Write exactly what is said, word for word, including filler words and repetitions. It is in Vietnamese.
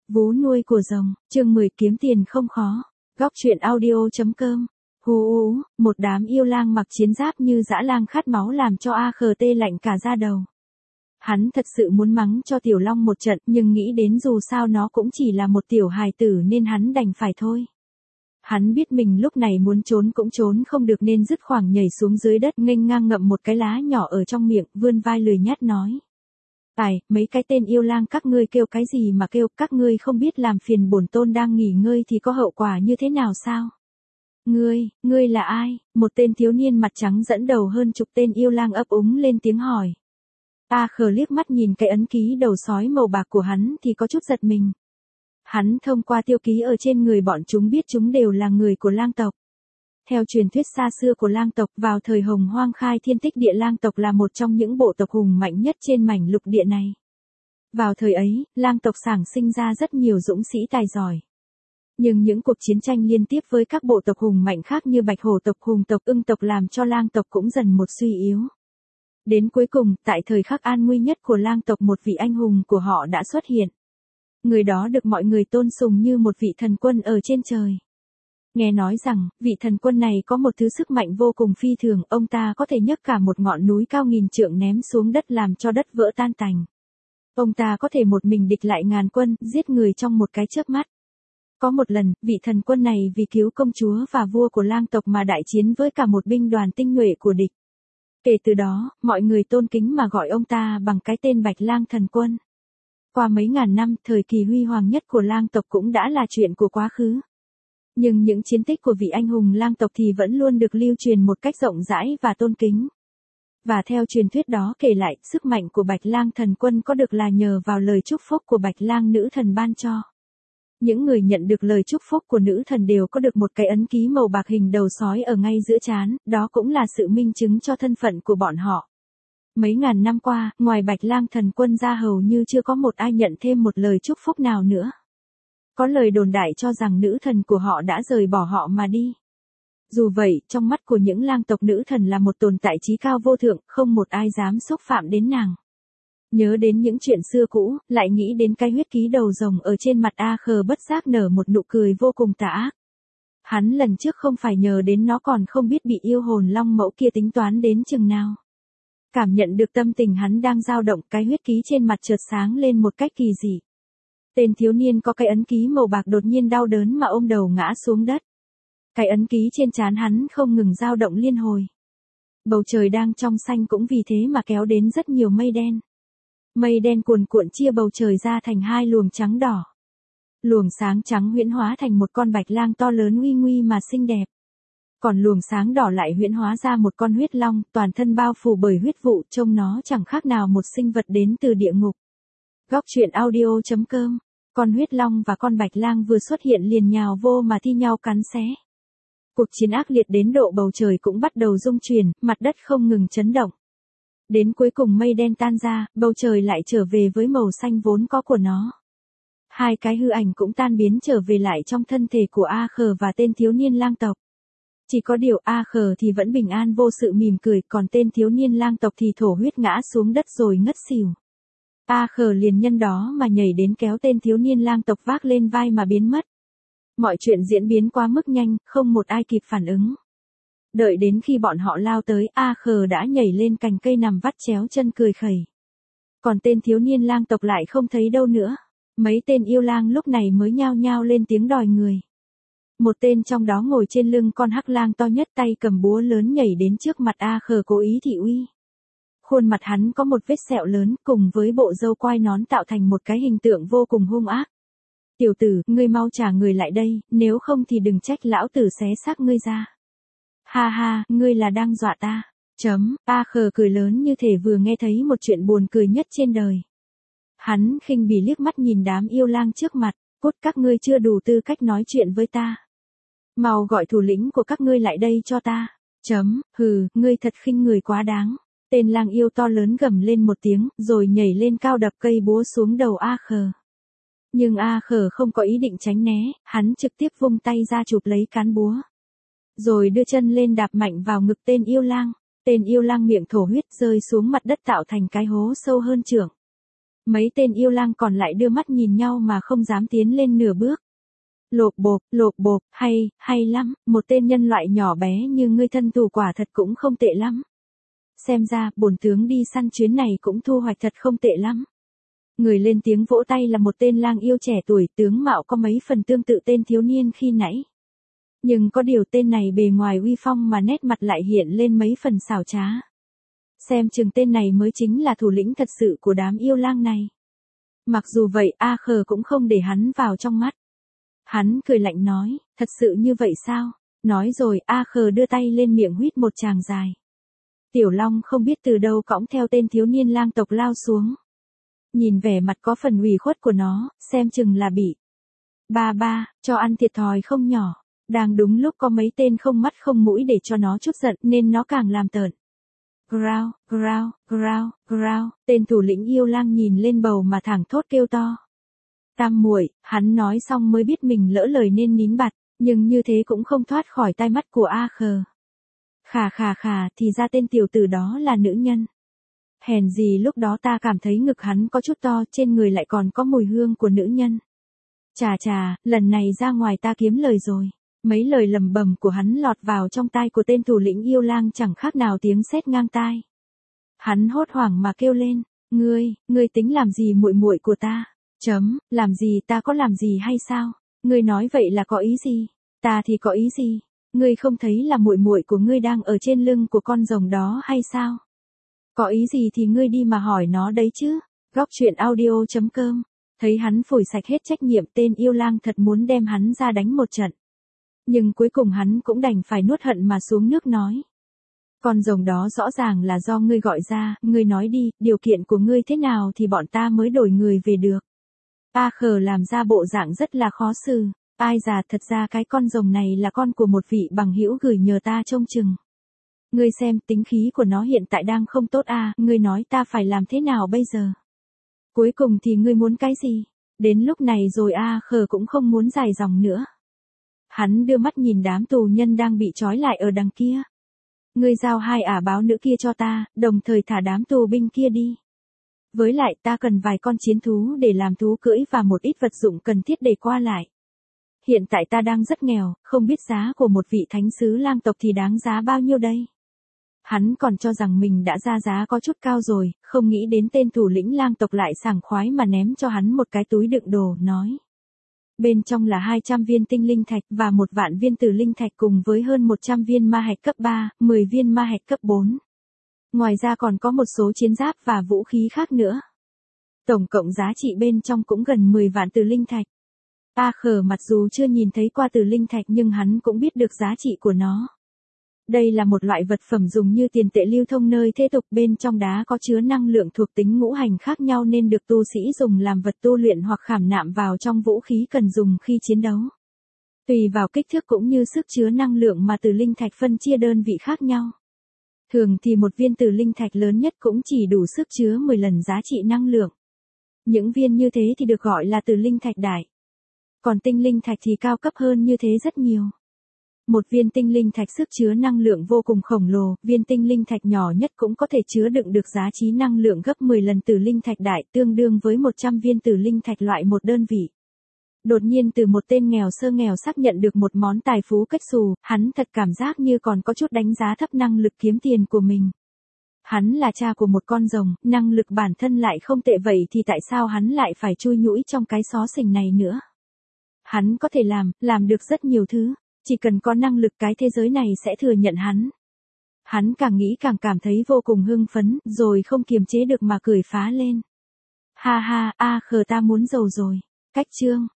Vú nuôi của rồng, chương mười kiếm tiền không khó. Góc truyện audio.com. Hú ú, một đám yêu lang mặc chiến giáp như dã lang khát máu làm cho a khờ tê lạnh cả da đầu. Hắn thật sự muốn mắng cho Tiểu Long một trận, nhưng nghĩ đến dù sao nó cũng chỉ là một tiểu hài tử nên hắn đành phải thôi. Hắn biết mình lúc này muốn trốn cũng trốn không được nên dứt khoảng nhảy xuống dưới đất, nghênh ngang ngậm một cái lá nhỏ ở trong miệng, vươn vai lười nhát nói. Tài, mấy cái tên yêu lang các ngươi kêu cái gì mà kêu, các ngươi không biết làm phiền bổn tôn đang nghỉ ngơi thì có hậu quả như thế nào sao? Ngươi, ngươi là ai? Một tên thiếu niên mặt trắng dẫn đầu hơn chục tên yêu lang ấp úng lên tiếng hỏi. A khờ liếc mắt nhìn cái ấn ký đầu sói màu bạc của hắn thì có chút giật mình. Hắn thông qua tiêu ký ở trên người bọn chúng biết chúng đều là người của lang tộc. Theo truyền thuyết xa xưa của lang tộc, vào thời Hồng Hoang khai thiên tích địa, lang tộc là một trong những bộ tộc hùng mạnh nhất trên mảnh lục địa này. Vào thời ấy, lang tộc sản sinh ra rất nhiều dũng sĩ tài giỏi. Nhưng những cuộc chiến tranh liên tiếp với các bộ tộc hùng mạnh khác như bạch hổ tộc, hùng tộc, ưng tộc làm cho lang tộc cũng dần một suy yếu. Đến cuối cùng, tại thời khắc an nguy nhất của lang tộc, một vị anh hùng của họ đã xuất hiện. Người đó được mọi người tôn sùng như một vị thần quân ở trên trời. Nghe nói rằng, vị thần quân này có một thứ sức mạnh vô cùng phi thường, ông ta có thể nhấc cả một ngọn núi cao nghìn trượng ném xuống đất làm cho đất vỡ tan tành. Ông ta có thể một mình địch lại ngàn quân, giết người trong một cái chớp mắt. Có một lần, vị thần quân này vì cứu công chúa và vua của lang tộc mà đại chiến với cả một binh đoàn tinh nhuệ của địch. Kể từ đó, mọi người tôn kính mà gọi ông ta bằng cái tên Bạch Lang Thần Quân. Qua mấy ngàn năm, thời kỳ huy hoàng nhất của lang tộc cũng đã là chuyện của quá khứ. Nhưng những chiến tích của vị anh hùng lang tộc thì vẫn luôn được lưu truyền một cách rộng rãi và tôn kính. Và theo truyền thuyết đó kể lại, sức mạnh của Bạch Lang Thần Quân có được là nhờ vào lời chúc phúc của Bạch Lang nữ thần ban cho. Những người nhận được lời chúc phúc của nữ thần đều có được một cái ấn ký màu bạc hình đầu sói ở ngay giữa trán, đó cũng là sự minh chứng cho thân phận của bọn họ. Mấy ngàn năm qua, ngoài Bạch Lang Thần Quân ra hầu như chưa có một ai nhận thêm một lời chúc phúc nào nữa. Có lời đồn đại cho rằng nữ thần của họ đã rời bỏ họ mà đi. Dù vậy, trong mắt của những lang tộc, nữ thần là một tồn tại trí cao vô thượng, không một ai dám xúc phạm đến nàng. Nhớ đến những chuyện xưa cũ, lại nghĩ đến cái huyết ký đầu rồng ở trên mặt A khờ bất giác nở một nụ cười vô cùng tà ác. Hắn lần trước không phải nhờ đến nó còn không biết bị yêu hồn long mẫu kia tính toán đến chừng nào. Cảm nhận được tâm tình hắn đang dao động, cái huyết ký trên mặt chợt sáng lên một cách kỳ dị. Tên thiếu niên có cái ấn ký màu bạc đột nhiên đau đớn mà ôm đầu ngã xuống đất. Cái ấn ký trên trán hắn không ngừng dao động liên hồi. Bầu trời đang trong xanh cũng vì thế mà kéo đến rất nhiều mây đen. Mây đen cuồn cuộn chia bầu trời ra thành hai luồng trắng đỏ. Luồng sáng trắng huyễn hóa thành một con bạch lang to lớn uy nguy mà xinh đẹp. Còn luồng sáng đỏ lại huyễn hóa ra một con huyết long, toàn thân bao phủ bởi huyết vụ, trông nó chẳng khác nào một sinh vật đến từ địa ngục. Góc truyện audio.com. Con huyết long và con bạch lang vừa xuất hiện liền nhào vô mà thi nhau cắn xé. Cuộc chiến ác liệt đến độ bầu trời cũng bắt đầu rung chuyển, mặt đất không ngừng chấn động. Đến cuối cùng mây đen tan ra, bầu trời lại trở về với màu xanh vốn có của nó. Hai cái hư ảnh cũng tan biến trở về lại trong thân thể của A khờ và tên thiếu niên lang tộc. Chỉ có điều A khờ thì vẫn bình an vô sự mỉm cười, còn tên thiếu niên lang tộc thì thổ huyết ngã xuống đất rồi ngất xỉu. A khờ liền nhân đó mà nhảy đến kéo tên thiếu niên lang tộc vác lên vai mà biến mất. Mọi chuyện diễn biến quá mức nhanh, không một ai kịp phản ứng. Đợi đến khi bọn họ lao tới, A khờ đã nhảy lên cành cây nằm vắt chéo chân cười khẩy. Còn tên thiếu niên lang tộc lại không thấy đâu nữa. Mấy tên yêu lang lúc này mới nhao nhao lên tiếng đòi người. Một tên trong đó ngồi trên lưng con hắc lang to nhất, tay cầm búa lớn nhảy đến trước mặt A khờ cố ý thị uy. Khuôn mặt hắn có một vết sẹo lớn cùng với bộ râu quai nón tạo thành một cái hình tượng vô cùng hung ác. Tiểu tử, ngươi mau trả người lại đây, nếu không thì đừng trách lão tử xé xác ngươi ra. Ha ha, ngươi là đang dọa ta. Chấm, A khờ cười lớn như thể vừa nghe thấy một chuyện buồn cười nhất trên đời. Hắn khinh bỉ liếc mắt nhìn đám yêu lang trước mặt, cút, các ngươi chưa đủ tư cách nói chuyện với ta. Mau gọi thủ lĩnh của các ngươi lại đây cho ta. Chấm, hừ, ngươi thật khinh người quá đáng. Tên lang yêu to lớn gầm lên một tiếng, rồi nhảy lên cao đập cây búa xuống đầu A khờ. Nhưng A khờ không có ý định tránh né, hắn trực tiếp vung tay ra chụp lấy cán búa. Rồi đưa chân lên đạp mạnh vào ngực tên yêu lang. Tên yêu lang miệng thổ huyết rơi xuống mặt đất tạo thành cái hố sâu hơn chưởng. Mấy tên yêu lang còn lại đưa mắt nhìn nhau mà không dám tiến lên nửa bước. Lộp bộp, lộp bộp, hay, hay lắm, một tên nhân loại nhỏ bé như ngươi thân tù quả thật cũng không tệ lắm. Xem ra, bổn tướng đi săn chuyến này cũng thu hoạch thật không tệ lắm. Người lên tiếng vỗ tay là một tên lang yêu trẻ tuổi, tướng mạo có mấy phần tương tự tên thiếu niên khi nãy. Nhưng có điều tên này bề ngoài uy phong mà nét mặt lại hiện lên mấy phần xảo trá. Xem chừng tên này mới chính là thủ lĩnh thật sự của đám yêu lang này. Mặc dù vậy A Khờ cũng không để hắn vào trong mắt. Hắn cười lạnh nói, thật sự như vậy sao? Nói rồi A Khờ đưa tay lên miệng huýt một tràng dài. Tiểu Long không biết từ đâu cõng theo tên thiếu niên lang tộc lao xuống. Nhìn vẻ mặt có phần ủy khuất của nó, xem chừng là bị. Ba ba, cho ăn thiệt thòi không nhỏ. Đang đúng lúc có mấy tên không mắt không mũi để cho nó chút giận nên nó càng làm tợn. Growl, growl, growl, growl, tên thủ lĩnh yêu lang nhìn lên bầu mà thẳng thốt kêu to. Tam muội, hắn nói xong mới biết mình lỡ lời nên nín bặt, nhưng như thế cũng không thoát khỏi tai mắt của A Khờ. Khà khà khà, thì ra tên tiểu tử đó là nữ nhân. Hèn gì lúc đó ta cảm thấy ngực hắn có chút to, trên người lại còn có mùi hương của nữ nhân. Chà chà, lần này ra ngoài ta kiếm lời rồi. Mấy lời lầm bầm của hắn lọt vào trong tai của tên thủ lĩnh yêu lang chẳng khác nào tiếng sét ngang tai. Hắn hốt hoảng mà kêu lên, ngươi, ngươi tính làm gì muội muội của ta? Chấm, làm gì ta có làm gì hay sao? Ngươi nói vậy là có ý gì? Ta thì có ý gì? Ngươi không thấy là muội muội của ngươi đang ở trên lưng của con rồng đó hay sao? Có ý gì thì ngươi đi mà hỏi nó đấy chứ. Góc truyện audio chấm com. Thấy hắn phủi sạch hết trách nhiệm, tên yêu lang thật muốn đem hắn ra đánh một trận. Nhưng cuối cùng hắn cũng đành phải nuốt hận mà xuống nước nói. Con rồng đó rõ ràng là do ngươi gọi ra, ngươi nói đi, điều kiện của ngươi thế nào thì bọn ta mới đổi người về được. A Khờ làm ra bộ dạng rất là khó xử. Ai già, thật ra cái con rồng này là con của một vị bằng hữu gửi nhờ ta trông chừng. Ngươi xem, tính khí của nó hiện tại đang không tốt à, ngươi nói ta phải làm thế nào bây giờ? Cuối cùng thì ngươi muốn cái gì? Đến lúc này rồi A Khờ cũng không muốn dài dòng nữa. Hắn đưa mắt nhìn đám tù nhân đang bị trói lại ở đằng kia. Ngươi giao hai ả báo nữ kia cho ta, đồng thời thả đám tù binh kia đi. Với lại ta cần vài con chiến thú để làm thú cưỡi và một ít vật dụng cần thiết để qua lại. Hiện tại ta đang rất nghèo, không biết giá của một vị thánh sứ lang tộc thì đáng giá bao nhiêu đây. Hắn còn cho rằng mình đã ra giá có chút cao rồi, không nghĩ đến tên thủ lĩnh lang tộc lại sảng khoái mà ném cho hắn một cái túi đựng đồ, nói. Bên trong là hai trăm viên tinh linh thạch và một vạn viên tử linh thạch cùng với hơn một trăm viên ma hạch cấp ba, mười viên ma hạch cấp bốn. Ngoài ra còn có một số chiến giáp và vũ khí khác nữa. Tổng cộng giá trị bên trong cũng gần mười vạn tử linh thạch. A Khờ mặc dù chưa nhìn thấy qua tử linh thạch nhưng hắn cũng biết được giá trị của nó. Đây là một loại vật phẩm dùng như tiền tệ lưu thông nơi thế tục, bên trong đá có chứa năng lượng thuộc tính ngũ hành khác nhau nên được tu sĩ dùng làm vật tu luyện hoặc khảm nạm vào trong vũ khí cần dùng khi chiến đấu. Tùy vào kích thước cũng như sức chứa năng lượng mà tử linh thạch phân chia đơn vị khác nhau. Thường thì một viên tử linh thạch lớn nhất cũng chỉ đủ sức chứa mười lần giá trị năng lượng. Những viên như thế thì được gọi là tử linh thạch đại. Còn tinh linh thạch thì cao cấp hơn như thế rất nhiều. Một viên tinh linh thạch sức chứa năng lượng vô cùng khổng lồ, viên tinh linh thạch nhỏ nhất cũng có thể chứa đựng được giá trị năng lượng gấp mười lần tử linh thạch đại, tương đương với một trăm viên tử linh thạch loại một đơn vị. Đột nhiên từ một tên nghèo sơ nghèo xác nhận được một món tài phú kết xù, hắn thật cảm giác như còn có chút đánh giá thấp năng lực kiếm tiền của mình. Hắn là cha của một con rồng, năng lực bản thân lại không tệ, vậy thì tại sao hắn lại phải chui nhũi trong cái xó xỉnh này nữa? Hắn có thể làm, làm được rất nhiều thứ. Chỉ cần có năng lực cái thế giới này sẽ thừa nhận hắn. Hắn càng nghĩ càng cảm thấy vô cùng hưng phấn, rồi không kiềm chế được mà cười phá lên. Ha ha, A Khờ ta muốn giàu rồi. Cách chương.